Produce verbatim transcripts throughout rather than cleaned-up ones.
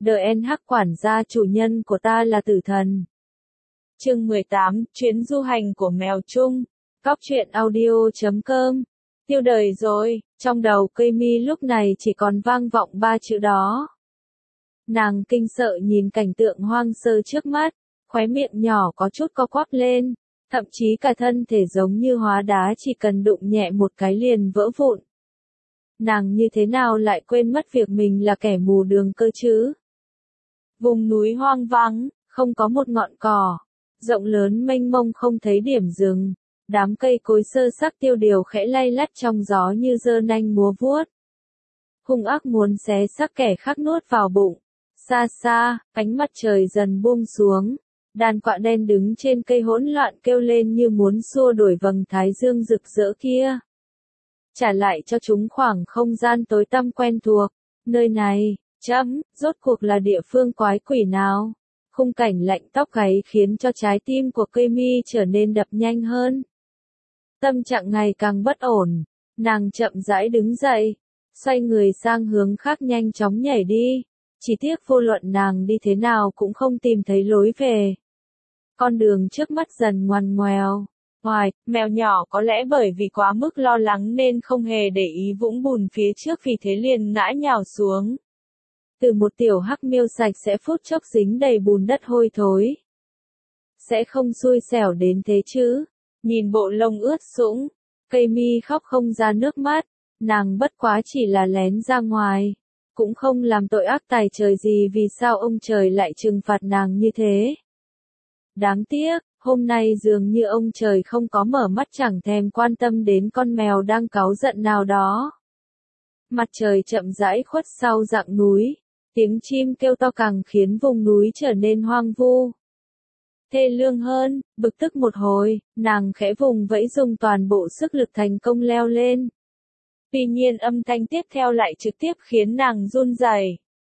The en hát quản gia chủ nhân của ta là tử thần. Chương mười tám, chuyến du hành của mèo Trung. Cóc truyện audio chấm com. Tiêu đời rồi, trong đầu cây mi lúc này chỉ còn vang vọng ba chữ đó. Nàng kinh sợ nhìn cảnh tượng hoang sơ trước mắt, khóe miệng nhỏ có chút co quắp lên, thậm chí cả thân thể giống như hóa đá chỉ cần đụng nhẹ một cái liền vỡ vụn. Nàng như thế nào lại quên mất việc mình là kẻ mù đường cơ chứ? Vùng núi hoang vắng, không có một ngọn cỏ, rộng lớn mênh mông không thấy điểm dừng, đám cây cối sơ xác tiêu điều khẽ lay lắt trong gió như giơ nanh múa vuốt. Hung ác muốn xé xác kẻ khác nuốt vào bụng. Xa xa, ánh mặt trời dần buông xuống, đàn quạ đen đứng trên cây hỗn loạn kêu lên như muốn xua đuổi vầng thái dương rực rỡ kia. Trả lại cho chúng khoảng không gian tối tăm quen thuộc, nơi này, chấm, rốt cuộc là địa phương quái quỷ nào? Khung cảnh lạnh tóc gáy khiến cho trái tim của cây mi trở nên đập nhanh hơn. Tâm trạng ngày càng bất ổn, nàng chậm rãi đứng dậy, xoay người sang hướng khác nhanh chóng nhảy đi. Chỉ tiếc vô luận nàng đi thế nào cũng không tìm thấy lối về. Con đường trước mắt dần ngoằn ngoèo. Hoài, mèo nhỏ có lẽ bởi vì quá mức lo lắng nên không hề để ý vũng bùn phía trước vì thế liền ngã nhào xuống. Từ một tiểu hắc miêu sạch sẽ phút chốc dính đầy bùn đất hôi thối. Sẽ không xui xẻo đến thế chứ. Nhìn bộ lông ướt sũng, cây mi khóc không ra nước mắt, nàng bất quá chỉ là lén ra ngoài. Cũng không làm tội ác tài trời gì vì sao ông trời lại trừng phạt nàng như thế. Đáng tiếc, hôm nay dường như ông trời không có mở mắt chẳng thèm quan tâm đến con mèo đang cáu giận nào đó. Mặt trời chậm rãi khuất sau rặng núi, tiếng chim kêu to càng khiến vùng núi trở nên hoang vu. Thê lương hơn, bực tức một hồi, nàng khẽ vùng vẫy dùng toàn bộ sức lực thành công leo lên. Tuy nhiên âm thanh tiếp theo lại trực tiếp khiến nàng run rẩy.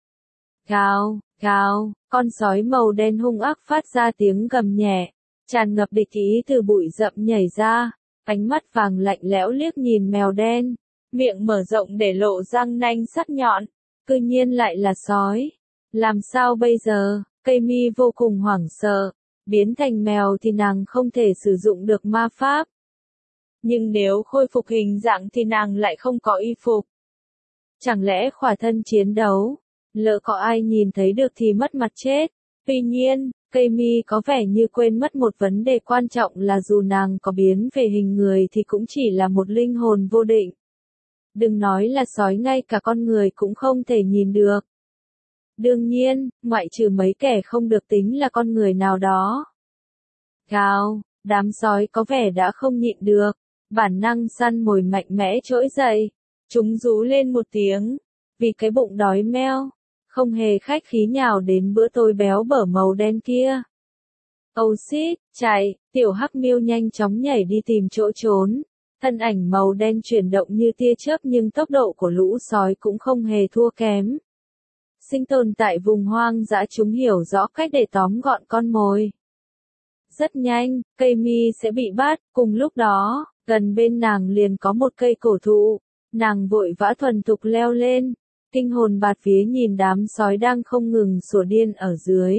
Gào, gào, con sói màu đen hung ác phát ra tiếng gầm nhẹ, tràn ngập địch ý từ bụi rậm nhảy ra, ánh mắt vàng lạnh lẽo liếc nhìn mèo đen, miệng mở rộng để lộ răng nanh sắc nhọn, cư nhiên lại là sói. Làm sao bây giờ? Cây mi vô cùng hoảng sợ, biến thành mèo thì nàng không thể sử dụng được ma pháp. Nhưng nếu khôi phục hình dạng thì nàng lại không có y phục. Chẳng lẽ khỏa thân chiến đấu, lỡ có ai nhìn thấy được thì mất mặt chết. Tuy nhiên, cây mi có vẻ như quên mất một vấn đề quan trọng là dù nàng có biến về hình người thì cũng chỉ là một linh hồn vô định. Đừng nói là sói, ngay cả con người cũng không thể nhìn được. Đương nhiên, ngoại trừ mấy kẻ không được tính là con người nào đó. Gào, đám sói có vẻ đã không nhịn được. Bản năng săn mồi mạnh mẽ trỗi dậy, chúng rú lên một tiếng, vì cái bụng đói meo, không hề khách khí nhào đến bữa tối béo bở màu đen kia. Oh shit, chạy, tiểu hắc miêu nhanh chóng nhảy đi tìm chỗ trốn, thân ảnh màu đen chuyển động như tia chớp nhưng tốc độ của lũ sói cũng không hề thua kém. Sinh tồn tại vùng hoang dã chúng hiểu rõ cách để tóm gọn con mồi. Rất nhanh, cây mi sẽ bị bắt, cùng lúc đó, gần bên nàng liền có một cây cổ thụ, nàng vội vã thuần thục leo lên, kinh hồn bạt vía nhìn đám sói đang không ngừng sủa điên ở dưới.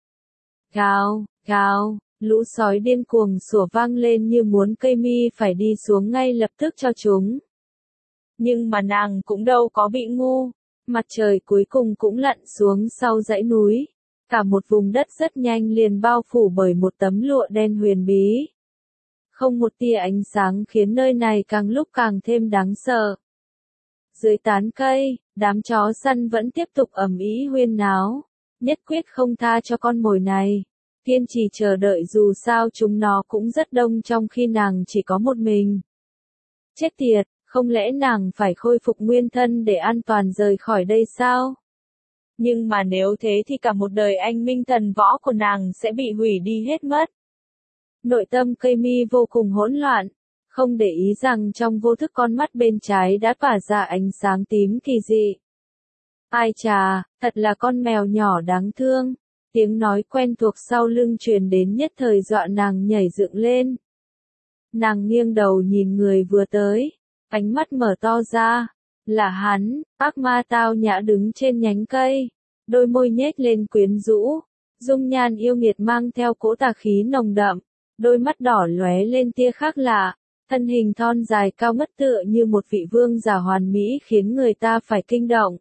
Gào, gào, lũ sói điên cuồng sủa vang lên như muốn cây mi phải đi xuống ngay lập tức cho chúng. Nhưng mà nàng cũng đâu có bị ngu, mặt trời cuối cùng cũng lặn xuống sau dãy núi. Cả một vùng đất rất nhanh liền bao phủ bởi một tấm lụa đen huyền bí. Không một tia ánh sáng khiến nơi này càng lúc càng thêm đáng sợ. Dưới tán cây, đám chó săn vẫn tiếp tục ầm ĩ huyên náo, nhất quyết không tha cho con mồi này. Kiên trì chờ đợi dù sao chúng nó cũng rất đông trong khi nàng chỉ có một mình. Chết tiệt, không lẽ nàng phải khôi phục nguyên thân để an toàn rời khỏi đây sao? Nhưng mà nếu thế thì cả một đời anh minh thần võ của nàng sẽ bị hủy đi hết mất. Nội tâm cây mi vô cùng hỗn loạn, không để ý rằng trong vô thức con mắt bên trái đã tỏa ra ánh sáng tím kỳ dị. Ai chà, thật là con mèo nhỏ đáng thương. Tiếng nói quen thuộc sau lưng truyền đến nhất thời dọa nàng nhảy dựng lên. Nàng nghiêng đầu nhìn người vừa tới, ánh mắt mở to ra. Là hắn, ác ma tao nhã đứng trên nhánh cây. đôi môi nhếch lên quyến rũ, dung nhan yêu nghiệt mang theo cỗ tà khí nồng đậm, đôi mắt đỏ lóe lên tia khác lạ, thân hình thon dài cao ngất tựa như một vị vương giả hoàn mỹ khiến người ta phải kinh động.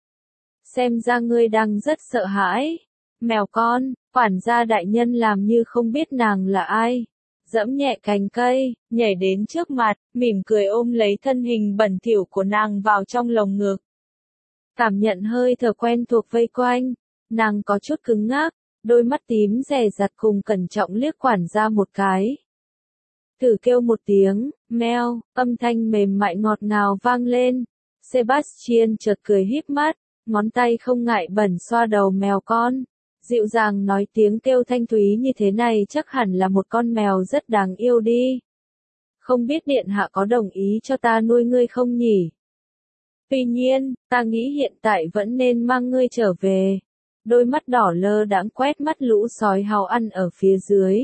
Xem ra ngươi đang rất sợ hãi. Mèo con, quản gia đại nhân làm như không biết nàng là ai. Dẫm nhẹ cành cây, nhảy đến trước mặt, mỉm cười ôm lấy thân hình bẩn thỉu của nàng vào trong lồng ngực. Cảm nhận hơi thở quen thuộc vây quanh, nàng có chút cứng ngắc, đôi mắt tím dè dặt cùng cẩn trọng liếc quản gia một cái. Thử kêu một tiếng, meo, âm thanh mềm mại ngọt ngào vang lên. Sebastian chợt cười híp mắt, ngón tay không ngại bẩn xoa đầu mèo con. Dịu dàng nói tiếng kêu thanh thúy như thế này chắc hẳn là một con mèo rất đáng yêu đi. Không biết điện hạ có đồng ý cho ta nuôi ngươi không nhỉ? Tuy nhiên, ta nghĩ hiện tại vẫn nên mang ngươi trở về. Đôi mắt đỏ lơ đãng quét mắt lũ sói hào ăn ở phía dưới.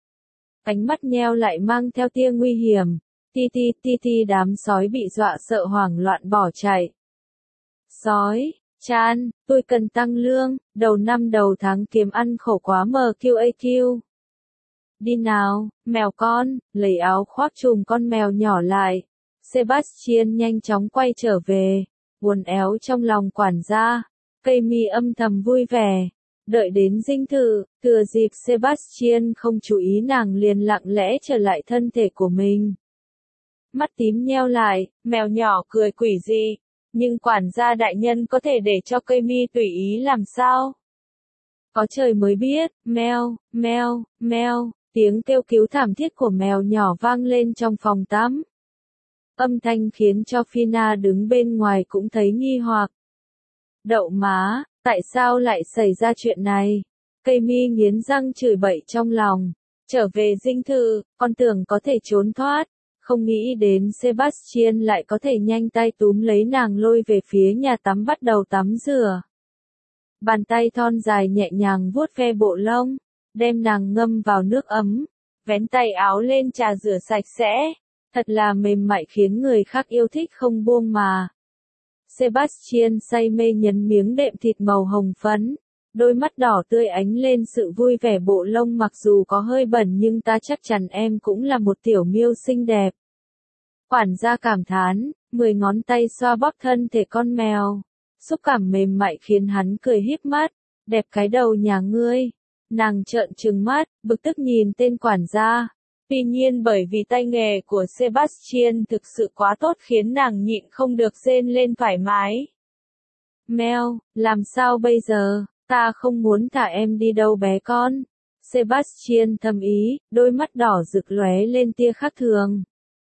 Ánh mắt nheo lại mang theo tia nguy hiểm. Ti ti ti ti đám sói bị dọa sợ hoảng loạn bỏ chạy. Sói, Chan, tôi cần tăng lương, đầu năm đầu tháng kiếm ăn khổ quá mờ quy a quy. Đi nào, mèo con, lấy áo khoác trùm con mèo nhỏ lại. Sebastian nhanh chóng quay trở về, buồn éo trong lòng quản gia. Cây mi âm thầm vui vẻ. Đợi đến dinh thự, thừa dịp Sebastian không chú ý nàng liền lặng lẽ trở lại thân thể của mình. Mắt tím nheo lại, mèo nhỏ cười quỷ dị. Nhưng quản gia đại nhân có thể để cho cây mi tùy ý làm sao? Có trời mới biết, meo, meo, meo, tiếng kêu cứu thảm thiết của mèo nhỏ vang lên trong phòng tắm. Âm thanh khiến cho Fina đứng bên ngoài cũng thấy nghi hoặc. Đậu má, tại sao lại xảy ra chuyện này? Cây mi nghiến răng chửi bậy trong lòng. Trở về dinh thự, con tưởng có thể trốn thoát. Không nghĩ đến Sebastian lại có thể nhanh tay túm lấy nàng lôi về phía nhà tắm bắt đầu tắm rửa. Bàn tay thon dài nhẹ nhàng vuốt ve bộ lông, đem nàng ngâm vào nước ấm, vén tay áo lên trà rửa sạch sẽ, thật là mềm mại khiến người khác yêu thích không buông mà. Sebastian say mê nhấn miếng đệm thịt màu hồng phấn, đôi mắt đỏ tươi ánh lên sự vui vẻ bộ lông mặc dù có hơi bẩn nhưng ta chắc chắn em cũng là một tiểu miêu xinh đẹp. Quản gia cảm thán, mười ngón tay xoa bóp thân thể con mèo, xúc cảm mềm mại khiến hắn cười híp mắt, đẹp cái đầu nhà ngươi. Nàng trợn trừng mắt, bực tức nhìn tên quản gia. Tuy nhiên bởi vì tay nghề của Sebastian thực sự quá tốt khiến nàng nhịn không được rên lên thoải mái. Mèo, làm sao bây giờ, ta không muốn thả em đi đâu bé con. Sebastian thầm ý, đôi mắt đỏ rực lóe lên tia khác thường.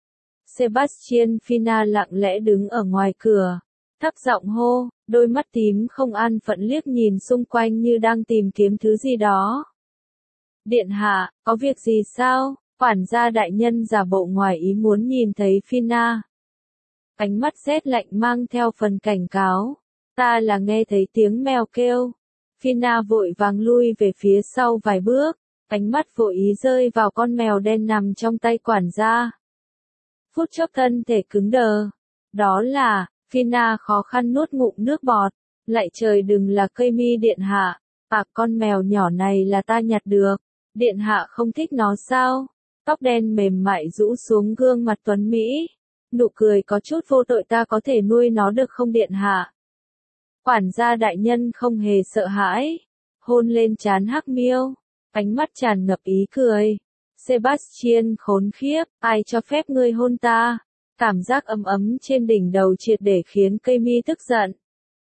Sebastian Fina lặng lẽ đứng ở ngoài cửa, thấp giọng hô, đôi mắt tím không an phận liếc nhìn xung quanh như đang tìm kiếm thứ gì đó. Điện hạ, có việc gì sao? Quản gia đại nhân giả bộ ngoài ý muốn nhìn thấy Fina. Ánh mắt rét lạnh mang theo phần cảnh cáo. Ta là nghe thấy tiếng mèo kêu. Fina vội vàng lui về phía sau vài bước, ánh mắt vội ý rơi vào con mèo đen nằm trong tay quản gia. Phút chốc thân thể cứng đờ. Đó là, Fina khó khăn nuốt ngụm nước bọt. Lại trời đừng là cây mi điện hạ. À con mèo nhỏ này là ta nhặt được. Điện hạ không thích nó sao? Tóc đen mềm mại rũ xuống gương mặt tuấn Mỹ. Nụ cười có chút vô tội ta có thể nuôi nó được không điện hạ? Quản gia đại nhân không hề sợ hãi. Hôn lên trán hắc miêu. Ánh mắt tràn ngập ý cười. Sebastian khốn khiếp, ai cho phép ngươi hôn ta? Cảm giác ấm ấm trên đỉnh đầu triệt để khiến cây mi tức giận.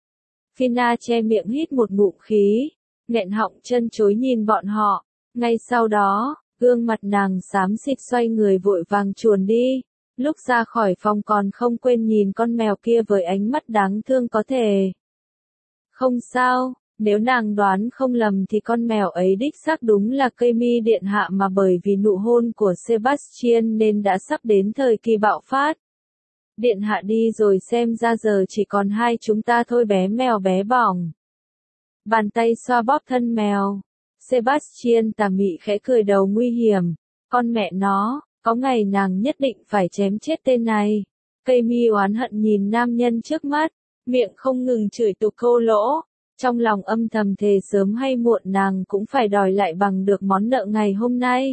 Fina che miệng hít một ngụm khí, nghẹn họng chân chối nhìn bọn họ. Ngay sau đó, gương mặt nàng xám xịt xoay người vội vàng chuồn đi. Lúc ra khỏi phòng còn không quên nhìn con mèo kia với ánh mắt đáng thương có thể. Không sao, nếu nàng đoán không lầm thì con mèo ấy đích xác đúng là cây mi điện hạ mà bởi vì nụ hôn của Sebastian nên đã sắp đến thời kỳ bạo phát. Điện hạ đi rồi xem ra giờ chỉ còn hai chúng ta thôi bé mèo bé bỏng. Bàn tay xoa bóp thân mèo. Sebastian tà mị khẽ cười đầu nguy hiểm. Con mẹ nó, có ngày nàng nhất định phải chém chết tên này. Cây mi oán hận nhìn nam nhân trước mắt, miệng không ngừng chửi tục thô lỗ. Trong lòng âm thầm thề sớm hay muộn nàng cũng phải đòi lại bằng được món nợ ngày hôm nay.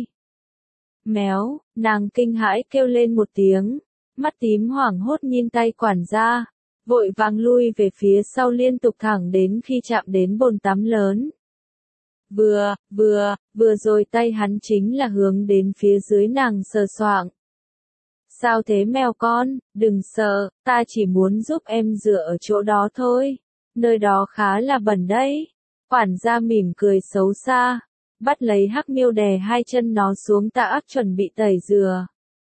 Méo, nàng kinh hãi kêu lên một tiếng, mắt tím hoảng hốt nhìn tay quản gia, vội vàng lui về phía sau liên tục thẳng đến khi chạm đến bồn tắm lớn. Vừa, vừa, vừa rồi tay hắn chính là hướng đến phía dưới nàng sờ soạng. Sao thế mèo con, đừng sợ, ta chỉ muốn giúp em rửa ở chỗ đó thôi, nơi đó khá là bẩn đấy. Quản gia mỉm cười xấu xa, bắt lấy Hắc Miêu đè hai chân nó xuống tạ ác chuẩn bị tẩy rửa.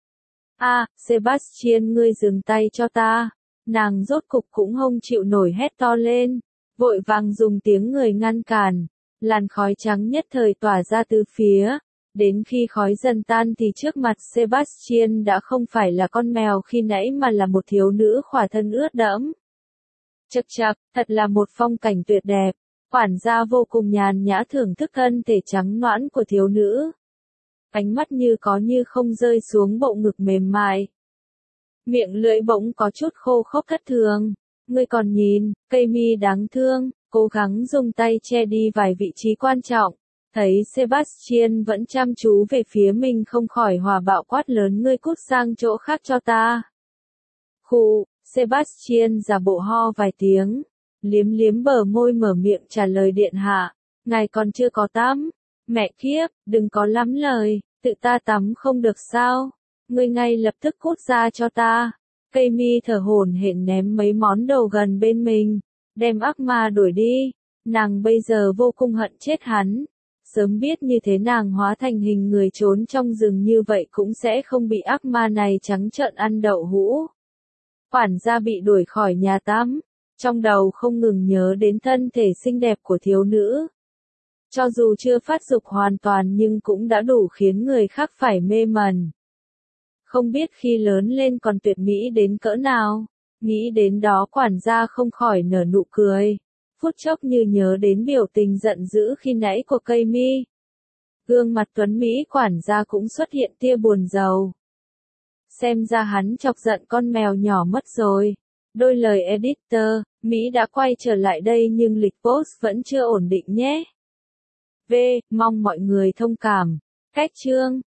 À, Sebastian ngươi dừng tay cho ta. Nàng rốt cục cũng không chịu nổi hét to lên, vội vàng dùng tiếng người ngăn cản, làn khói trắng nhất thời tỏa ra từ phía. Đến khi khói dần tan thì trước mặt Sebastian đã không phải là con mèo khi nãy mà là một thiếu nữ khỏa thân ướt đẫm. Chậc chậc, thật là một phong cảnh tuyệt đẹp. Quản gia vô cùng nhàn nhã thưởng thức thân thể trắng nõn của thiếu nữ. Ánh mắt như có như không rơi xuống bộ ngực mềm mại. Miệng lưỡi bỗng có chút khô khốc thất thường. Ngươi còn nhìn, cây mi đáng thương, cố gắng dùng tay che đi vài vị trí quan trọng. Thấy Sebastian vẫn chăm chú về phía mình không khỏi hòa bạo quát lớn ngươi cút sang chỗ khác cho ta. Khụ, Sebastian giả bộ ho vài tiếng, liếm liếm bờ môi mở miệng trả lời điện hạ, ngài còn chưa có tắm. Mẹ kiếp, đừng có lắm lời, tự ta tắm không được sao, ngươi ngay lập tức cút ra cho ta. Cây mi thở hổn hển ném mấy món đồ gần bên mình, đem ác ma đuổi đi, nàng bây giờ vô cùng hận chết hắn. Sớm biết như thế nàng hóa thành hình người trốn trong rừng như vậy cũng sẽ không bị ác ma này trắng trợn ăn đậu hũ. Quản gia bị đuổi khỏi nhà tắm, trong đầu không ngừng nhớ đến thân thể xinh đẹp của thiếu nữ. Cho dù chưa phát dục hoàn toàn nhưng cũng đã đủ khiến người khác phải mê mẩn. Không biết khi lớn lên còn tuyệt mỹ đến cỡ nào, nghĩ đến đó quản gia không khỏi nở nụ cười. Phút chốc như nhớ đến biểu tình giận dữ khi nãy của cây mi. Gương mặt tuấn Mỹ quản gia cũng xuất hiện tia buồn rầu. Xem ra hắn chọc giận con mèo nhỏ mất rồi. Đôi lời editor, Mỹ đã quay trở lại đây nhưng lịch post vẫn chưa ổn định nhé. V, mong mọi người thông cảm. Cách chương